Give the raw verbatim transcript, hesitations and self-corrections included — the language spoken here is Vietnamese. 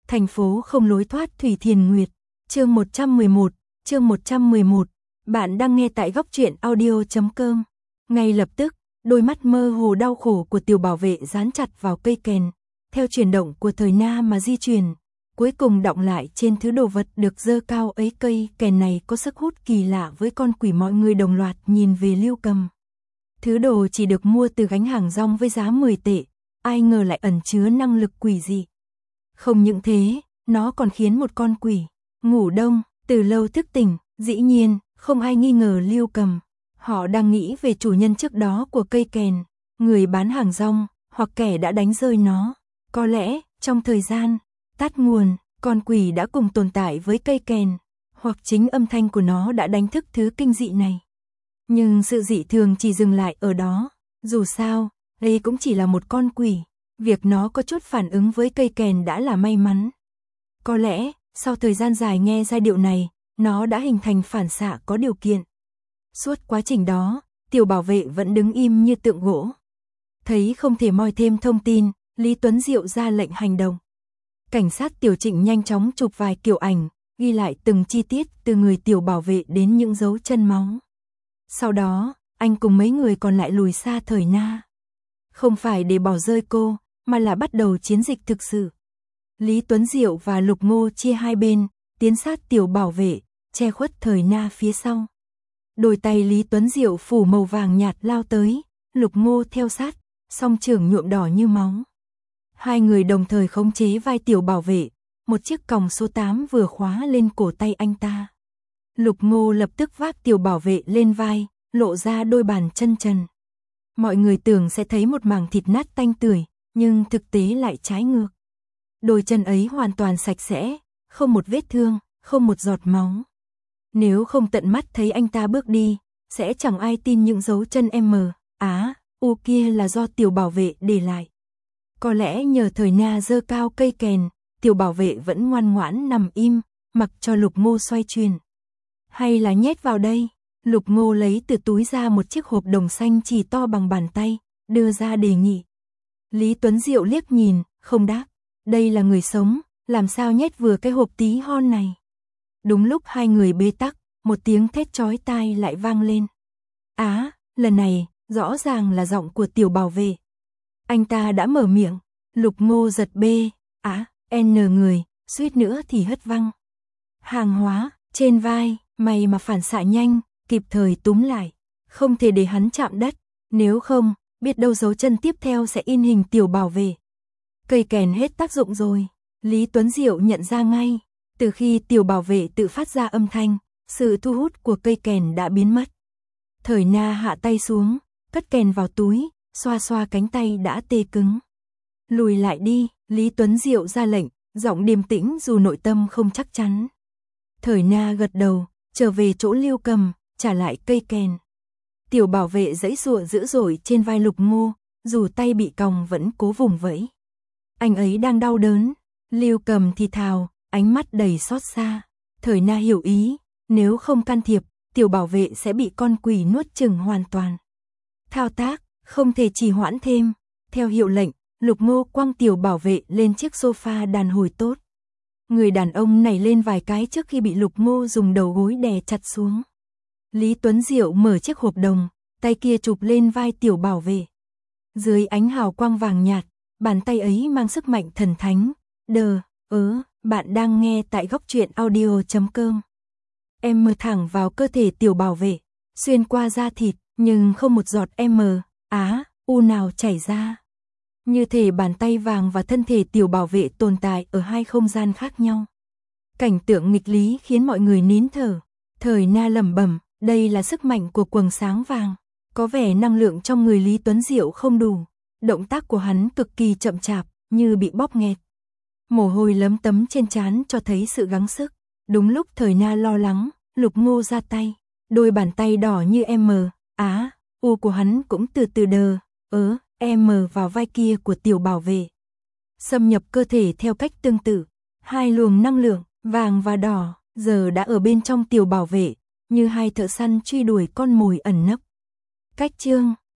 Thành phố không lối thoát Thủy Thiền Nguyệt. Chương một trăm mười một, chương một trăm mười một. Bạn đang nghe tại góc truyện audio chấm com. Ngay lập tức, đôi mắt mơ hồ đau khổ của Tiểu Bảo Vệ dán chặt vào cây kèn, theo chuyển động của thời na mà di chuyển, cuối cùng đọng lại trên thứ đồ vật được dơ cao ấy. Cây kèn này có sức hút kỳ lạ với con quỷ. Mọi người đồng loạt nhìn về Lưu Cầm. Thứ đồ chỉ được mua từ gánh hàng rong với giá mười tệ, ai ngờ lại ẩn chứa năng lực quỷ dị. Không những thế, nó còn khiến một con quỷ ngủ đông từ lâu thức tỉnh. Dĩ nhiên, không ai nghi ngờ Lưu Cầm. Họ đang nghĩ về chủ nhân trước đó của cây kèn, người bán hàng rong, hoặc kẻ đã đánh rơi nó. Có lẽ, trong thời gian tắt nguồn, con quỷ đã cùng tồn tại với cây kèn, hoặc chính âm thanh của nó đã đánh thức thứ kinh dị này. Nhưng sự dị thường chỉ dừng lại ở đó. Dù sao, đây cũng chỉ là một con quỷ. Việc nó có chút phản ứng với cây kèn đã là may mắn. Có lẽ, sau thời gian dài nghe giai điệu này, nó đã hình thành phản xạ có điều kiện. Suốt quá trình đó, Tiểu Bảo Vệ vẫn đứng im như tượng gỗ. Thấy không thể moi thêm thông tin, Lý Tuấn Diệu ra lệnh hành động. Cảnh sát Tiểu Trịnh nhanh chóng chụp vài kiểu ảnh, ghi lại từng chi tiết từ người Tiểu Bảo Vệ đến những dấu chân máu. Sau đó, anh cùng mấy người còn lại lùi xa thời na. Không phải để bỏ rơi cô, mà là bắt đầu chiến dịch thực sự. Lý Tuấn Diệu và Lục Ngô chia hai bên, tiến sát Tiểu Bảo Vệ, che khuất thời na phía sau. Đôi tay Lý Tuấn Diệu phủ màu vàng nhạt lao tới, Lục Ngô theo sát, song trưởng nhuộm đỏ như máu. Hai người đồng thời khống chế vai Tiểu Bảo Vệ, một chiếc còng số tám vừa khóa lên cổ tay anh ta. Lục Ngô lập tức vác Tiểu Bảo Vệ lên vai, lộ ra đôi bàn chân trần. Mọi người tưởng sẽ thấy một mảng thịt nát tanh tưởi, nhưng thực tế lại trái ngược. Đôi chân ấy hoàn toàn sạch sẽ, không một vết thương, không một giọt máu. Nếu không tận mắt thấy anh ta bước đi, sẽ chẳng ai tin những dấu chân M, Á, U kia là do Tiểu Bảo Vệ để lại. Có lẽ nhờ thời na dơ cao cây kèn, Tiểu Bảo Vệ vẫn ngoan ngoãn nằm im, mặc cho Lục Ngô xoay chuyển. Hay là nhét vào đây? Lục Ngô lấy từ túi ra một chiếc hộp đồng xanh chỉ to bằng bàn tay, đưa ra đề nghị. Lý Tuấn Diệu liếc nhìn, không đáp. Đây là người sống, làm sao nhét vừa cái hộp tí hon này? Đúng lúc hai người bế tắc, một tiếng thét chói tai lại vang lên. Á, lần này, rõ ràng là giọng của Tiểu Bảo Vệ. Anh ta đã mở miệng, Lục Ngô giật bê, á, N người, suýt nữa thì hất văng. Hàng hóa, trên vai, may mà phản xạ nhanh, kịp thời túm lại. Không thể để hắn chạm đất, nếu không, biết đâu dấu chân tiếp theo sẽ in hình Tiểu Bảo Vệ. Cây kèn hết tác dụng rồi, Lý Tuấn Diệu nhận ra ngay. Từ khi Tiểu Bảo Vệ tự phát ra âm thanh, sự thu hút của cây kèn đã biến mất. Thời na hạ tay xuống, cất kèn vào túi, xoa xoa cánh tay đã tê cứng. Lùi lại đi, Lý Tuấn Diệu ra lệnh, giọng điềm tĩnh dù nội tâm không chắc chắn. Thời na gật đầu, trở về chỗ Lưu Cầm, trả lại cây kèn. Tiểu Bảo Vệ giãy giụa dữ dội trên vai Lục Ngô, dù tay bị còng vẫn cố vùng vẫy. Anh ấy đang đau đớn. Lưu Cầm thì thào, ánh mắt đầy xót xa. Thời na hiểu ý, nếu không can thiệp, Tiểu Bảo Vệ sẽ bị con quỷ nuốt chửng hoàn toàn. Thao tác, không thể trì hoãn thêm. Theo hiệu lệnh, Lục Ngô quăng Tiểu Bảo Vệ lên chiếc sofa đàn hồi tốt. Người đàn ông nảy lên vài cái trước khi bị Lục Ngô dùng đầu gối đè chặt xuống. Lý Tuấn Diệu mở chiếc hộp đồng, tay kia chụp lên vai Tiểu Bảo Vệ. Dưới ánh hào quang vàng nhạt, bàn tay ấy mang sức mạnh thần thánh. Đờ, ớ, bạn đang nghe tại góc truyện audio chấm com. Em mờ thẳng vào cơ thể Tiểu Bảo Vệ, xuyên qua da thịt, nhưng không một giọt M, Á, U nào chảy ra. Như thể bàn tay vàng và thân thể Tiểu Bảo Vệ tồn tại ở hai không gian khác nhau. Cảnh tượng nghịch lý khiến mọi người nín thở. Thời na lẩm bẩm, đây là sức mạnh của quầng sáng vàng. Có vẻ năng lượng trong người Lý Tuấn Diệu không đủ. Động tác của hắn cực kỳ chậm chạp, như bị bóp nghẹt. Mồ hôi lấm tấm trên trán cho thấy sự gắng sức. Đúng lúc thời na lo lắng, Lục Ngô ra tay. Đôi bàn tay đỏ như M, Á, U của hắn cũng từ từ đờ, ớ, M vào vai kia của Tiểu Bảo Vệ. Xâm nhập cơ thể theo cách tương tự. Hai luồng năng lượng, vàng và đỏ, giờ đã ở bên trong Tiểu Bảo Vệ, như hai thợ săn truy đuổi con mồi ẩn nấp. Cách chương